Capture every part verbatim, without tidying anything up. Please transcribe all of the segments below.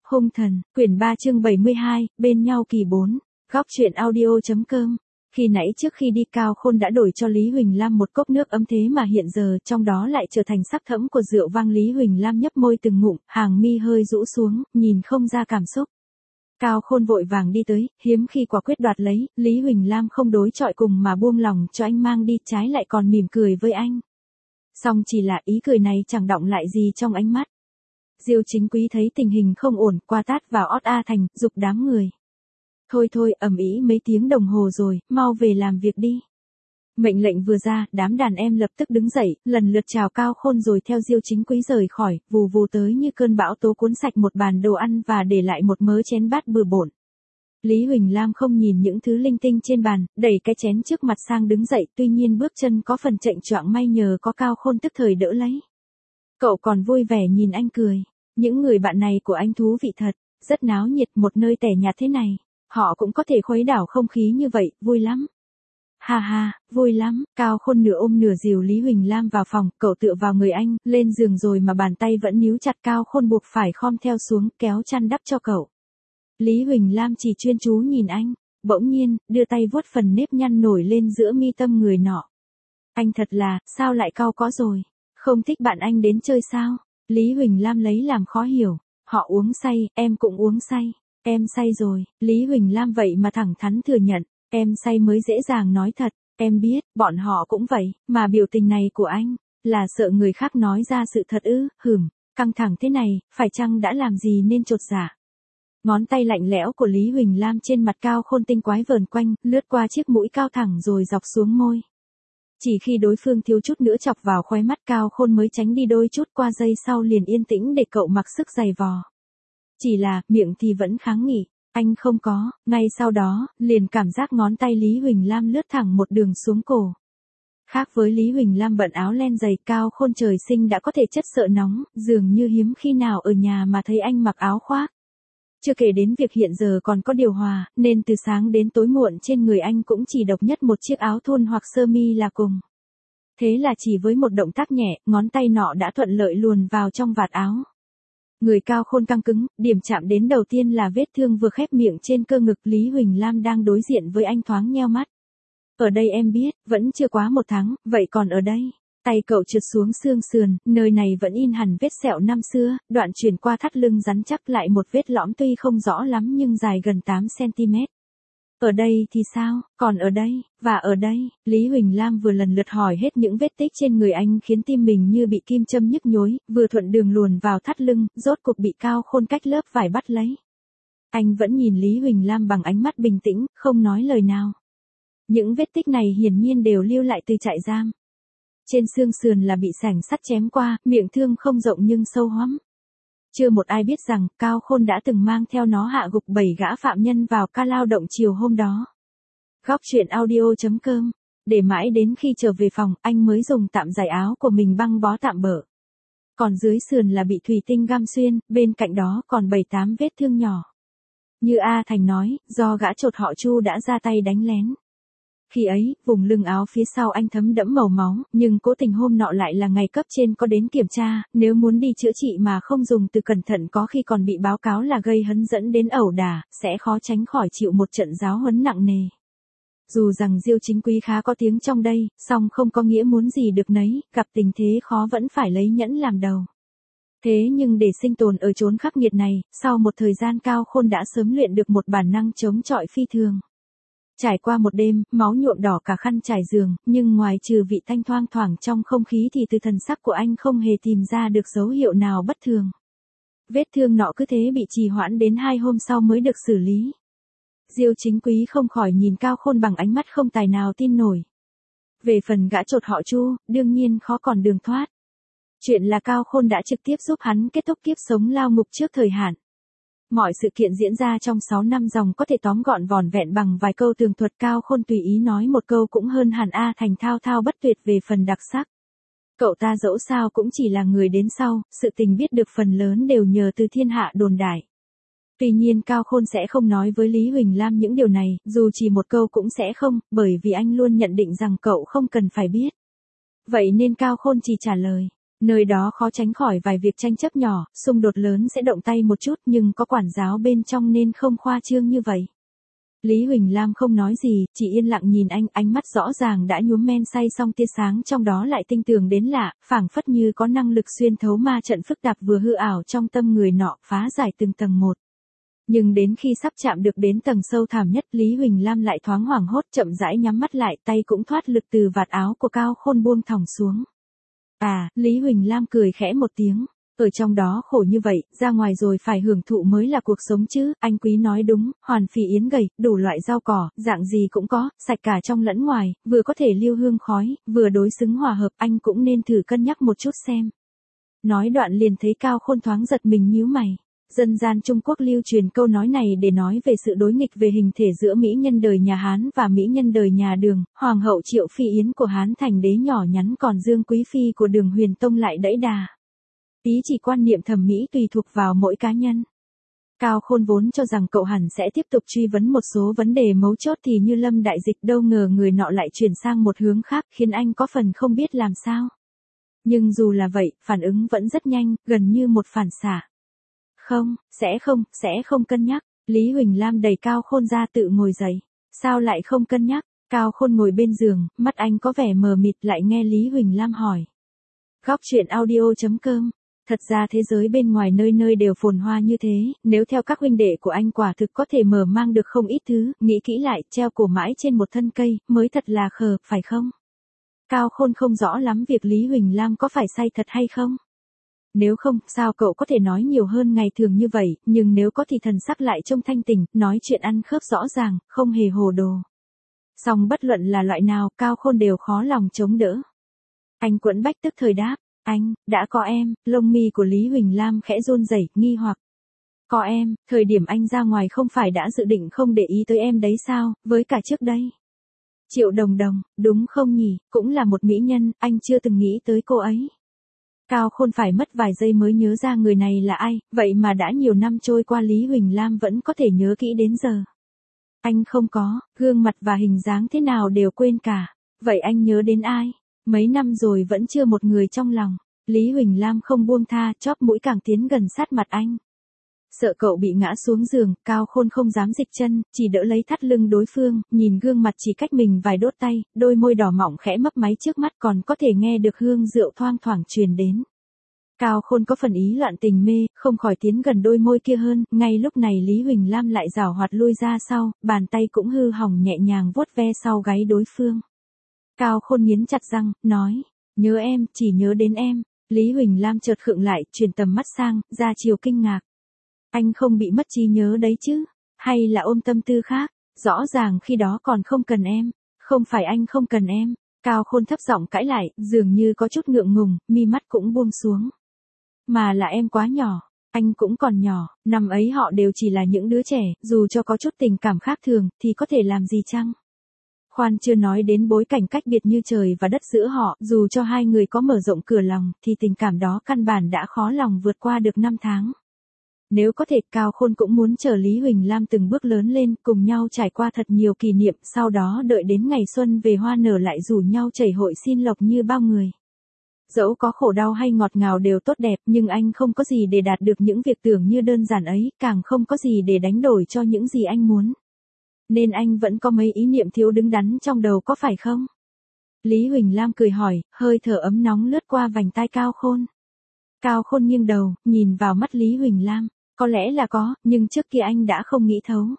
Hung thần, quyển ba chương bảy mươi hai, bên nhau kỳ bốn. Góc truyện audio.com. Khi nãy trước khi đi Cao Khôn đã đổi cho Lý Huỳnh Lam một cốc nước ấm, thế mà hiện giờ trong đó lại trở thành sắc thẫm của rượu vang. Lý Huỳnh Lam nhấp môi từng ngụm, hàng mi hơi rũ xuống, nhìn không ra cảm xúc. Cao Khôn vội vàng đi tới, hiếm khi quả quyết đoạt lấy, Lý Huỳnh Lam không đối chọi cùng mà buông lòng cho anh mang đi, trái lại còn mỉm cười với anh. Song chỉ là ý cười này chẳng đọng lại gì trong ánh mắt. Diêu Chính Quý thấy tình hình không ổn, qua tát vào ót A Thành, giục đám người. Thôi thôi, ầm ĩ mấy tiếng đồng hồ rồi, mau về làm việc đi. Mệnh lệnh vừa ra, đám đàn em lập tức đứng dậy, lần lượt chào Cao Khôn rồi theo Diêu Chính Quý rời khỏi, vù vù tới như cơn bão tố cuốn sạch một bàn đồ ăn và để lại một mớ chén bát bừa bộn. Lý Huỳnh Lam không nhìn những thứ linh tinh trên bàn, đẩy cái chén trước mặt sang đứng dậy, tuy nhiên bước chân có phần chệch choạng, may nhờ có Cao Khôn tức thời đỡ lấy. Cậu còn vui vẻ nhìn anh cười. Những người bạn này của anh thú vị thật, rất náo nhiệt, một nơi tẻ nhạt thế này, họ cũng có thể khuấy đảo không khí như vậy, vui lắm. Ha ha, vui lắm. Cao Khôn nửa ôm nửa dìu Lý Huỳnh Lam vào phòng, cậu tựa vào người anh, lên giường rồi mà bàn tay vẫn níu chặt. Cao Khôn buộc phải khom theo xuống, kéo chăn đắp cho cậu. Lý Huỳnh Lam chỉ chuyên chú nhìn anh, bỗng nhiên, đưa tay vuốt phần nếp nhăn nổi lên giữa mi tâm người nọ. Anh thật là, sao lại cau có rồi, không thích bạn anh đến chơi sao? Lý Huỳnh Lam lấy làm khó hiểu. Họ uống say, em cũng uống say. Em say rồi. Lý Huỳnh Lam vậy mà thẳng thắn thừa nhận. Em say mới dễ dàng nói thật. Em biết, bọn họ cũng vậy, mà biểu tình này của anh, là sợ người khác nói ra sự thật ư? Hửm, căng thẳng thế này, phải chăng đã làm gì nên chột dạ? Ngón tay lạnh lẽo của Lý Huỳnh Lam trên mặt Cao Khôn tinh quái vờn quanh, lướt qua chiếc mũi cao thẳng rồi dọc xuống môi. Chỉ khi đối phương thiếu chút nữa chọc vào khóe mắt, Cao Khôn mới tránh đi đôi chút, qua giây sau liền yên tĩnh để cậu mặc sức giày vò. Chỉ là, miệng thì vẫn kháng nghị, anh không có, ngay sau đó, liền cảm giác ngón tay Lý Huỳnh Lam lướt thẳng một đường xuống cổ. Khác với Lý Huỳnh Lam bận áo len dày, Cao Khôn trời sinh đã có thể chất sợ nóng, dường như hiếm khi nào ở nhà mà thấy anh mặc áo khoác. Chưa kể đến việc hiện giờ còn có điều hòa, nên từ sáng đến tối muộn trên người anh cũng chỉ độc nhất một chiếc áo thun hoặc sơ mi là cùng. Thế là chỉ với một động tác nhẹ, ngón tay nọ đã thuận lợi luồn vào trong vạt áo. Người Cao Khôn căng cứng, điểm chạm đến đầu tiên là vết thương vừa khép miệng trên cơ ngực. Lý Huỳnh Lam đang đối diện với anh thoáng nheo mắt. Ở đây em biết, vẫn chưa quá một tháng, vậy còn ở đây? Tay cậu trượt xuống xương sườn, nơi này vẫn in hẳn vết sẹo năm xưa, đoạn chuyển qua thắt lưng rắn chắc lại một vết lõm tuy không rõ lắm nhưng dài gần tám xăng-ti-mét. Ở đây thì sao, còn ở đây, và ở đây, Lý Huỳnh Lam vừa lần lượt hỏi hết những vết tích trên người anh khiến tim mình như bị kim châm nhức nhối, vừa thuận đường luồn vào thắt lưng, rốt cuộc bị Cao Khôn cách lớp vải bắt lấy. Anh vẫn nhìn Lý Huỳnh Lam bằng ánh mắt bình tĩnh, không nói lời nào. Những vết tích này hiển nhiên đều lưu lại từ trại giam. Trên xương sườn là bị sảnh sắt chém qua, miệng thương không rộng nhưng sâu hoắm. Chưa một ai biết rằng, Cao Khôn đã từng mang theo nó hạ gục bảy gã phạm nhân vào ca lao động chiều hôm đó. Góc truyện audio.com. Để mãi đến khi trở về phòng, anh mới dùng tạm giày áo của mình băng bó tạm bỡ. Còn dưới sườn là bị thủy tinh găm xuyên, bên cạnh đó còn bảy tám vết thương nhỏ. Như A Thành nói, do gã chột họ Chu đã ra tay đánh lén. Khi ấy, vùng lưng áo phía sau anh thấm đẫm màu máu, nhưng cố tình hôm nọ lại là ngày cấp trên có đến kiểm tra, nếu muốn đi chữa trị mà không dùng từ cẩn thận có khi còn bị báo cáo là gây hấn dẫn đến ẩu đả, sẽ khó tránh khỏi chịu một trận giáo huấn nặng nề. Dù rằng Diêu Chính Quý khá có tiếng trong đây, song không có nghĩa muốn gì được nấy, gặp tình thế khó vẫn phải lấy nhẫn làm đầu. Thế nhưng để sinh tồn ở chốn khắc nghiệt này, sau một thời gian Cao Khôn đã sớm luyện được một bản năng chống chọi phi thường. Trải qua một đêm, máu nhuộm đỏ cả khăn trải giường, nhưng ngoài trừ vị thanh thoang thoảng trong không khí thì từ thần sắc của anh không hề tìm ra được dấu hiệu nào bất thường. Vết thương nọ cứ thế bị trì hoãn đến hai hôm sau mới được xử lý. Diêu Chính Quý không khỏi nhìn Cao Khôn bằng ánh mắt không tài nào tin nổi. Về phần gã chột họ Chu, đương nhiên khó còn đường thoát. Chuyện là Cao Khôn đã trực tiếp giúp hắn kết thúc kiếp sống lao ngục trước thời hạn. Mọi sự kiện diễn ra trong sáu năm dòng có thể tóm gọn vỏn vẹn bằng vài câu tường thuật. Cao Khôn tùy ý nói một câu cũng hơn hẳn A Thành thao thao bất tuyệt về phần đặc sắc. Cậu ta dẫu sao cũng chỉ là người đến sau, sự tình biết được phần lớn đều nhờ từ thiên hạ đồn đại. Tuy nhiên Cao Khôn sẽ không nói với Lý Huỳnh Lam những điều này, dù chỉ một câu cũng sẽ không, bởi vì anh luôn nhận định rằng cậu không cần phải biết. Vậy nên Cao Khôn chỉ trả lời, Nơi đó khó tránh khỏi vài việc tranh chấp nhỏ, xung đột lớn sẽ động tay một chút nhưng có quản giáo bên trong nên không khoa trương như vậy. Lý Huỳnh Lam không nói gì, chỉ yên lặng nhìn anh, ánh mắt rõ ràng đã nhuốm men say song tia sáng trong đó lại tinh tường đến lạ, phảng phất như có năng lực xuyên thấu ma trận phức tạp vừa hư ảo trong tâm người nọ, phá giải từng tầng một. Nhưng đến khi sắp chạm được đến tầng sâu thẳm nhất, Lý Huỳnh Lam lại thoáng hoảng hốt, chậm rãi nhắm mắt lại, tay cũng thoát lực từ vạt áo của Cao Khôn buông thõng xuống. À, Lý Huỳnh Lam cười khẽ một tiếng. Ở trong đó khổ như vậy, ra ngoài rồi phải hưởng thụ mới là cuộc sống chứ, anh Quý nói đúng, hoàn phì yến gầy, đủ loại rau cỏ, dạng gì cũng có, sạch cả trong lẫn ngoài, vừa có thể lưu hương khói, vừa đối xứng hòa hợp, anh cũng nên thử cân nhắc một chút xem. Nói đoạn liền thấy Cao Khôn thoáng giật mình nhíu mày. Dân gian Trung Quốc lưu truyền câu nói này để nói về sự đối nghịch về hình thể giữa mỹ nhân đời nhà Hán và mỹ nhân đời nhà Đường, Hoàng hậu Triệu Phi Yến của Hán thành đế nhỏ nhắn còn Dương Quý Phi của Đường Huyền Tông lại đẫy đà. Ý chỉ quan niệm thẩm mỹ tùy thuộc vào mỗi cá nhân. Cao Khôn vốn cho rằng cậu hẳn sẽ tiếp tục truy vấn một số vấn đề mấu chốt thì như Lâm đại dịch, đâu ngờ người nọ lại chuyển sang một hướng khác khiến anh có phần không biết làm sao. Nhưng dù là vậy, phản ứng vẫn rất nhanh, gần như một phản xạ. Không, sẽ không, sẽ không cân nhắc. Lý Huỳnh Lam đẩy Cao Khôn ra tự ngồi dậy. Sao lại không cân nhắc? Cao Khôn ngồi bên giường, mắt anh có vẻ mờ mịt lại nghe Lý Huỳnh Lam hỏi. Góc truyện audio chấm com. Thật ra thế giới bên ngoài nơi nơi đều phồn hoa như thế, nếu theo các huynh đệ của anh quả thực có thể mở mang được không ít thứ, nghĩ kỹ lại, treo cổ mãi trên một thân cây, mới thật là khờ, phải không? Cao Khôn không rõ lắm việc Lý Huỳnh Lam có phải say thật hay không. Nếu không, sao cậu có thể nói nhiều hơn ngày thường như vậy, nhưng nếu có thì thần sắc lại trông thanh tỉnh, nói chuyện ăn khớp rõ ràng, không hề hồ đồ. Song bất luận là loại nào, Cao Khôn đều khó lòng chống đỡ. Anh Quẫn Bách tức thời đáp, anh, đã có em, lông mi của Lý Huỳnh Lam khẽ run rẩy, nghi hoặc. Có em, thời điểm anh ra ngoài không phải đã dự định không để ý tới em đấy sao, với cả trước đây. Triệu Đồng Đồng, đúng không nhỉ, cũng là một mỹ nhân, anh chưa từng nghĩ tới cô ấy. Cao Khôn phải mất vài giây mới nhớ ra người này là ai, vậy mà đã nhiều năm trôi qua Lý Huỳnh Lam vẫn có thể nhớ kỹ đến giờ. Anh không có, gương mặt và hình dáng thế nào đều quên cả. Vậy anh nhớ đến ai? Mấy năm rồi vẫn chưa một người trong lòng. Lý Huỳnh Lam không buông tha, chóp mũi càng tiến gần sát mặt anh. Sợ cậu bị ngã xuống giường, Cao Khôn không dám dịch chân, chỉ đỡ lấy thắt lưng đối phương, nhìn gương mặt chỉ cách mình vài đốt tay, đôi môi đỏ mọng khẽ mấp máy trước mắt còn có thể nghe được hương rượu thoang thoảng truyền đến. Cao Khôn có phần ý loạn tình mê, không khỏi tiến gần đôi môi kia hơn, ngay lúc này Lý Huỳnh Lam lại giảo hoạt lui ra sau, bàn tay cũng hư hỏng nhẹ nhàng vuốt ve sau gáy đối phương. Cao Khôn nghiến chặt răng, nói, nhớ em, chỉ nhớ đến em. Lý Huỳnh Lam chợt khựng lại, chuyển tầm mắt sang, ra chiều kinh ngạc. Anh không bị mất trí nhớ đấy chứ, hay là ôm tâm tư khác, rõ ràng khi đó còn không cần em, không phải anh không cần em. Cao Khôn thấp giọng cãi lại, dường như có chút ngượng ngùng, mi mắt cũng buông xuống. Mà là em quá nhỏ, anh cũng còn nhỏ, năm ấy họ đều chỉ là những đứa trẻ, dù cho có chút tình cảm khác thường, thì có thể làm gì chăng? Khoan chưa nói đến bối cảnh cách biệt như trời và đất giữa họ, dù cho hai người có mở rộng cửa lòng, thì tình cảm đó căn bản đã khó lòng vượt qua được năm tháng. Nếu có thể, Cao Khôn cũng muốn chờ Lý Huỳnh Lam từng bước lớn lên, cùng nhau trải qua thật nhiều kỷ niệm, sau đó đợi đến ngày xuân về hoa nở lại rủ nhau chảy hội xin lộc như bao người. Dẫu có khổ đau hay ngọt ngào đều tốt đẹp, nhưng anh không có gì để đạt được những việc tưởng như đơn giản ấy, càng không có gì để đánh đổi cho những gì anh muốn. Nên anh vẫn có mấy ý niệm thiếu đứng đắn trong đầu có phải không? Lý Huỳnh Lam cười hỏi, hơi thở ấm nóng lướt qua vành tai Cao Khôn. Cao Khôn nghiêng đầu, nhìn vào mắt Lý Huỳnh Lam. Có lẽ là có, nhưng trước kia anh đã không nghĩ thấu.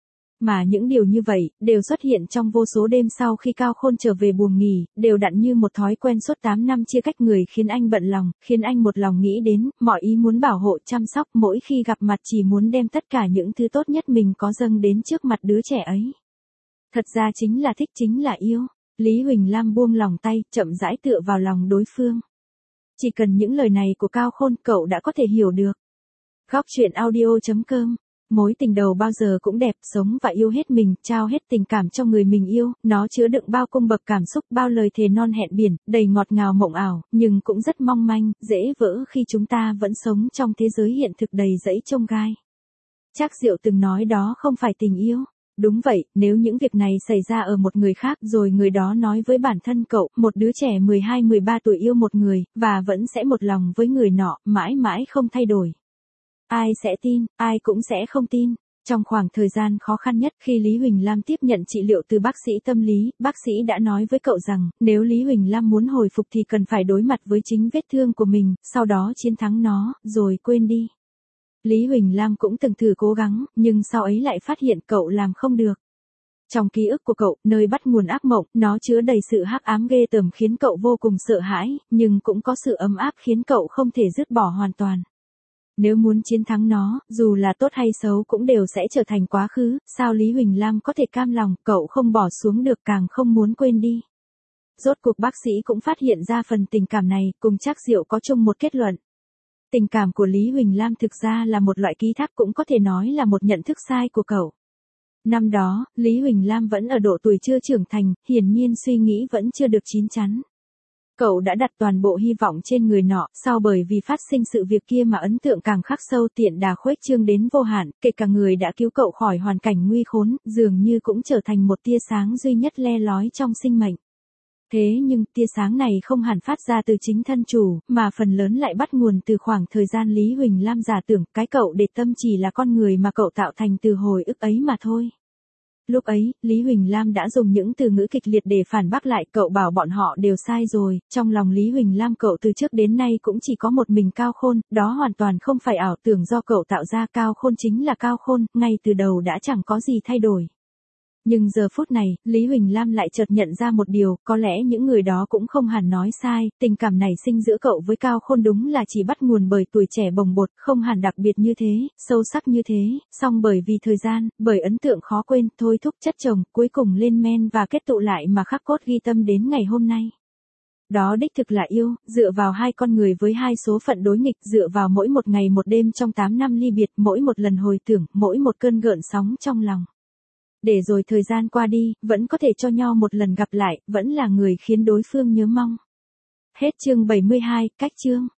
Mà những điều như vậy, đều xuất hiện trong vô số đêm sau khi Cao Khôn trở về buồng nghỉ, đều đặn như một thói quen suốt tám năm chia cách người khiến anh bận lòng, khiến anh một lòng nghĩ đến, mọi ý muốn bảo hộ chăm sóc, mỗi khi gặp mặt chỉ muốn đem tất cả những thứ tốt nhất mình có dâng đến trước mặt đứa trẻ ấy. Thật ra chính là thích, chính là yêu. Lý Huỳnh Lam buông lòng tay, chậm rãi tựa vào lòng đối phương. Chỉ cần những lời này của Cao Khôn, cậu đã có thể hiểu được. Góc truyện audio chấm com. Mối tình đầu bao giờ cũng đẹp, sống và yêu hết mình, trao hết tình cảm cho người mình yêu, nó chứa đựng bao cung bậc cảm xúc, bao lời thề non hẹn biển, đầy ngọt ngào mộng ảo, nhưng cũng rất mong manh, dễ vỡ khi chúng ta vẫn sống trong thế giới hiện thực đầy rẫy chông gai. Trác Diệu từng nói đó không phải tình yêu, Đúng vậy, nếu những việc này xảy ra ở một người khác rồi người đó nói với bản thân cậu, một đứa trẻ mười hai mười ba tuổi yêu một người, và vẫn sẽ một lòng với người nọ, mãi mãi không thay đổi. Ai sẽ tin, ai cũng sẽ không tin. Trong khoảng thời gian khó khăn nhất khi Lý Huỳnh Lam tiếp nhận trị liệu từ bác sĩ tâm lý, bác sĩ đã nói với cậu rằng, nếu Lý Huỳnh Lam muốn hồi phục thì cần phải đối mặt với chính vết thương của mình, sau đó chiến thắng nó, rồi quên đi. Lý Huỳnh Lam cũng từng thử cố gắng, nhưng sau ấy lại phát hiện cậu làm không được. Trong ký ức của cậu, nơi bắt nguồn ác mộng, nó chứa đầy sự hắc ám ghê tởm khiến cậu vô cùng sợ hãi, nhưng cũng có sự ấm áp khiến cậu không thể dứt bỏ hoàn toàn. Nếu muốn chiến thắng nó, dù là tốt hay xấu cũng đều sẽ trở thành quá khứ, sao Lý Huỳnh Lam có thể cam lòng, cậu không bỏ xuống được càng không muốn quên đi. Rốt cuộc bác sĩ cũng phát hiện ra phần tình cảm này, cùng Trác Diệu có chung một kết luận. Tình cảm của Lý Huỳnh Lam thực ra là một loại ký thác, cũng có thể nói là một nhận thức sai của cậu. Năm đó, Lý Huỳnh Lam vẫn ở độ tuổi chưa trưởng thành, hiển nhiên suy nghĩ vẫn chưa được chín chắn. Cậu đã đặt toàn bộ hy vọng trên người nọ, sau bởi vì phát sinh sự việc kia mà ấn tượng càng khắc sâu, tiện đà khuếch trương đến vô hạn, kể cả người đã cứu cậu khỏi hoàn cảnh nguy khốn, dường như cũng trở thành một tia sáng duy nhất le lói trong sinh mệnh. Thế nhưng, tia sáng này không hẳn phát ra từ chính thân chủ, mà phần lớn lại bắt nguồn từ khoảng thời gian Lý Huỳnh Lam giả tưởng, cái cậu để tâm chỉ là con người mà cậu tạo thành từ hồi ức ấy mà thôi. Lúc ấy, Lý Huỳnh Lam đã dùng những từ ngữ kịch liệt để phản bác lại, cậu bảo bọn họ đều sai rồi, trong lòng Lý Huỳnh Lam cậu từ trước đến nay cũng chỉ có một mình Cao Khôn, đó hoàn toàn không phải ảo tưởng do cậu tạo ra, Cao Khôn chính là Cao Khôn, ngay từ đầu đã chẳng có gì thay đổi. Nhưng giờ phút này, Lý Huỳnh Lam lại chợt nhận ra một điều, có lẽ những người đó cũng không hẳn nói sai, tình cảm này sinh giữa cậu với Cao Khôn đúng là chỉ bắt nguồn bởi tuổi trẻ bồng bột, không hẳn đặc biệt như thế, sâu sắc như thế, song bởi vì thời gian, bởi ấn tượng khó quên, thôi thúc chất chồng, cuối cùng lên men và kết tụ lại mà khắc cốt ghi tâm đến ngày hôm nay. Đó đích thực là yêu, dựa vào hai con người với hai số phận đối nghịch, dựa vào mỗi một ngày một đêm trong tám năm ly biệt, mỗi một lần hồi tưởng, mỗi một cơn gợn sóng trong lòng. Để rồi thời gian qua đi, vẫn có thể cho nhau một lần gặp lại, vẫn là người khiến đối phương nhớ mong. Hết chương bảy mươi hai, cách chương.